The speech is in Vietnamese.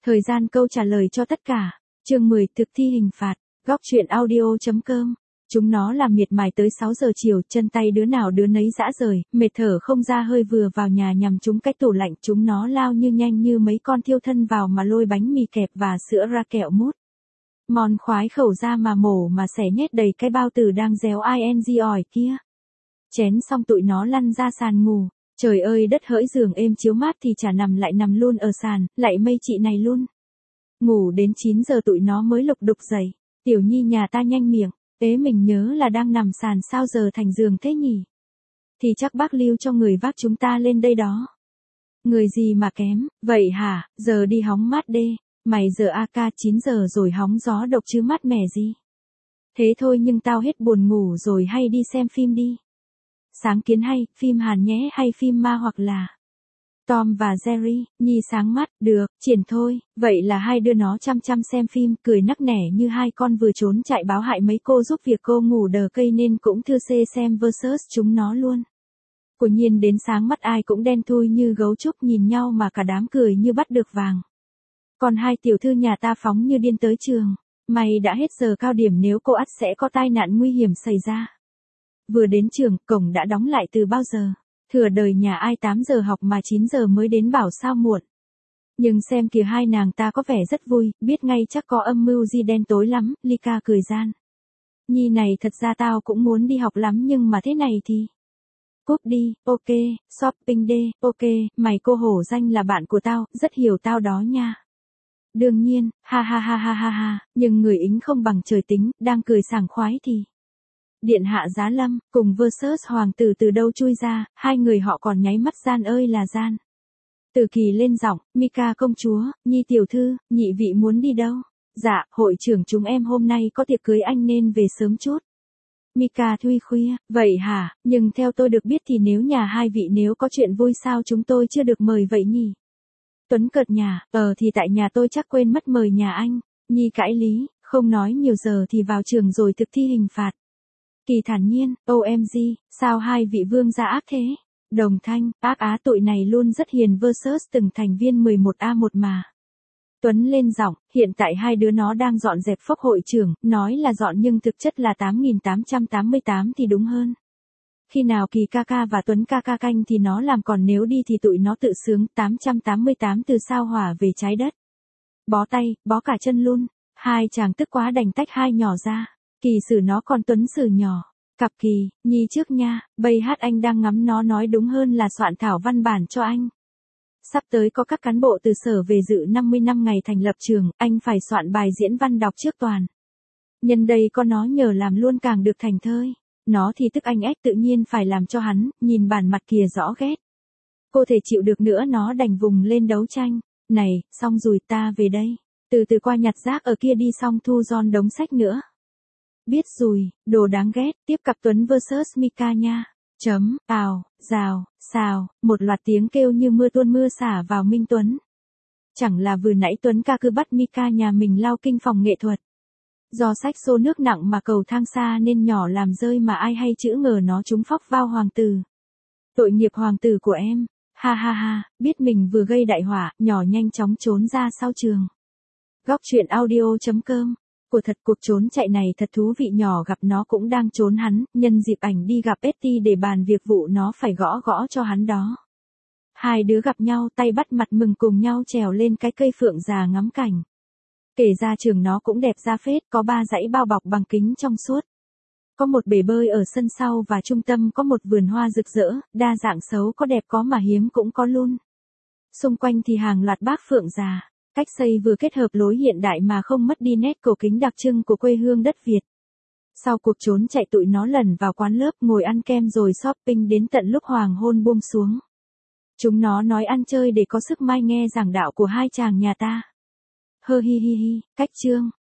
Thời gian câu trả lời cho tất cả. Chương 10 thực thi hình phạt. Góc truyện audio.com. Chúng nó làm miệt mài tới 6 giờ chiều, chân tay đứa nào đứa nấy rã rời, mệt thở không ra hơi vừa vào nhà nhằm trúng cách tủ lạnh, chúng nó lao như nhanh như mấy con thiêu thân vào mà lôi bánh mì kẹp và sữa ra kẹo mút. Mòn khoái khẩu ra mà mổ mà xẻ nhét đầy cái bao tử đang réo ing ỏi kia. Chén xong tụi nó lăn ra sàn ngủ. Trời ơi đất hỡi, giường êm chiếu mát thì chả nằm lại nằm luôn ở sàn, lại mây chị này luôn. Ngủ đến 9 giờ tụi nó mới lục đục dậy. Tiểu Nhi nhà ta nhanh miệng, ế mình nhớ là đang nằm sàn sao giờ thành giường thế nhỉ? Thì chắc bác lưu cho người vác chúng ta lên đây đó. Người gì mà kém, vậy hả, giờ đi hóng mát đê, mày giờ AK 9 giờ rồi hóng gió độc chứ mát mẻ gì. Thế thôi nhưng tao hết buồn ngủ rồi, hay đi xem phim đi. Sáng kiến hay, phim Hàn nhé hay phim ma hoặc là Tom và Jerry, Nhi sáng mắt, được, triển thôi, vậy là hai đứa nó chăm chăm xem phim, cười nắc nẻ như hai con vừa trốn chạy báo hại mấy cô giúp việc cô ngủ đờ cây nên cũng thư xê xem versus chúng nó luôn. Của nhiên đến sáng mắt ai cũng đen thui như gấu trúc, nhìn nhau mà cả đám cười như bắt được vàng. Còn hai tiểu thư nhà ta phóng như điên tới trường, may đã hết giờ cao điểm nếu cô ắt sẽ có tai nạn nguy hiểm xảy ra. Vừa đến trường, cổng đã đóng lại từ bao giờ. Thừa đời nhà ai 8 giờ học mà 9 giờ mới đến bảo sao muộn. Nhưng xem kìa hai nàng ta có vẻ rất vui, biết ngay chắc có âm mưu gì đen tối lắm, Lika cười gian. Nhi này thật ra tao cũng muốn đi học lắm nhưng mà thế này thì. Cúp đi, ok, shopping day, ok, mày cô hổ danh là bạn của tao, rất hiểu tao đó nha. Đương nhiên, ha ha ha ha ha ha, nhưng người ính không bằng trời tính, đang cười sảng khoái thì. Điện hạ Giá Lâm, cùng versus hoàng tử từ đâu chui ra, hai người họ còn nháy mắt gian ơi là gian. Từ Kỳ lên giọng, Mika công chúa, Nhi tiểu thư, nhị vị muốn đi đâu? Dạ, hội trưởng chúng em hôm nay có tiệc cưới anh nên về sớm chút. Mika thui khuya, vậy hả, nhưng theo tôi được biết thì nếu nhà hai vị nếu có chuyện vui sao chúng tôi chưa được mời vậy nhỉ? Tuấn cợt nhà, thì tại nhà tôi chắc quên mất mời nhà anh. Nhi cãi lý, không nói nhiều giờ thì vào trường rồi thực thi hình phạt. Kỳ thản nhiên, OMG, sao hai vị vương gia ác thế? Đồng Thanh, ác á tụi này luôn rất hiền versus từng thành viên 11A1 mà. Tuấn lên giọng, hiện tại hai đứa nó đang dọn dẹp phốc hội trưởng, nói là dọn nhưng thực chất là 8.888 thì đúng hơn. Khi nào Kỳ ca ca và Tuấn ca ca canh thì nó làm, còn nếu đi thì tụi nó tự sướng 888 từ sao hỏa về trái đất. Bó tay, bó cả chân luôn, hai chàng tức quá đành tách hai nhỏ ra. Kỳ xử nó còn Tuấn xử nhỏ. Cặp Kỳ, Nhi trước nha, bây hát anh đang ngắm nó, nói đúng hơn là soạn thảo văn bản cho anh. Sắp tới có các cán bộ từ sở về dự 50 năm ngày thành lập trường, anh phải soạn bài diễn văn đọc trước toàn. Nhân đây có nó nhờ làm luôn càng được thành thơi. Nó thì tức anh ếch tự nhiên phải làm cho hắn, nhìn bản mặt kìa rõ ghét. Cô thể chịu được nữa nó đành vùng lên đấu tranh. Này, xong rồi ta về đây. Từ từ qua nhặt rác ở kia đi xong thu gom đống sách nữa. Biết rồi, đồ đáng ghét, tiếp cặp Tuấn versus Mika nha. Chấm, ào, rào, xào, một loạt tiếng kêu như mưa tuôn mưa xả vào Minh Tuấn. Chẳng là vừa nãy Tuấn ca cứ bắt Mika nhà mình lao kinh phòng nghệ thuật. Do sách xô nước nặng mà cầu thang xa nên nhỏ làm rơi mà ai hay chữ ngờ nó trúng phóc vào hoàng tử. Tội nghiệp hoàng tử của em, ha ha ha, biết mình vừa gây đại họa, nhỏ nhanh chóng trốn ra sau trường. Góc truyện audio.com. Của thật, cuộc trốn chạy này thật thú vị, nhỏ gặp nó cũng đang trốn hắn, nhân dịp ảnh đi gặp Betty để bàn việc vụ nó phải gõ gõ cho hắn đó. Hai đứa gặp nhau tay bắt mặt mừng cùng nhau trèo lên cái cây phượng già ngắm cảnh. Kể ra trường nó cũng đẹp ra phết, có 3 dãy bao bọc bằng kính trong suốt. Có một bể bơi ở sân sau và trung tâm có một vườn hoa rực rỡ, đa dạng xấu có đẹp có mà hiếm cũng có luôn. Xung quanh thì hàng loạt bác phượng già. Cách xây vừa kết hợp lối hiện đại mà không mất đi nét cổ kính đặc trưng của quê hương đất Việt. Sau cuộc trốn chạy tụi nó lẩn vào quán lớp ngồi ăn kem rồi shopping đến tận lúc hoàng hôn buông xuống. Chúng nó nói ăn chơi để có sức mai nghe giảng đạo của hai chàng nhà ta. Hơ hi hi hi, cách chương.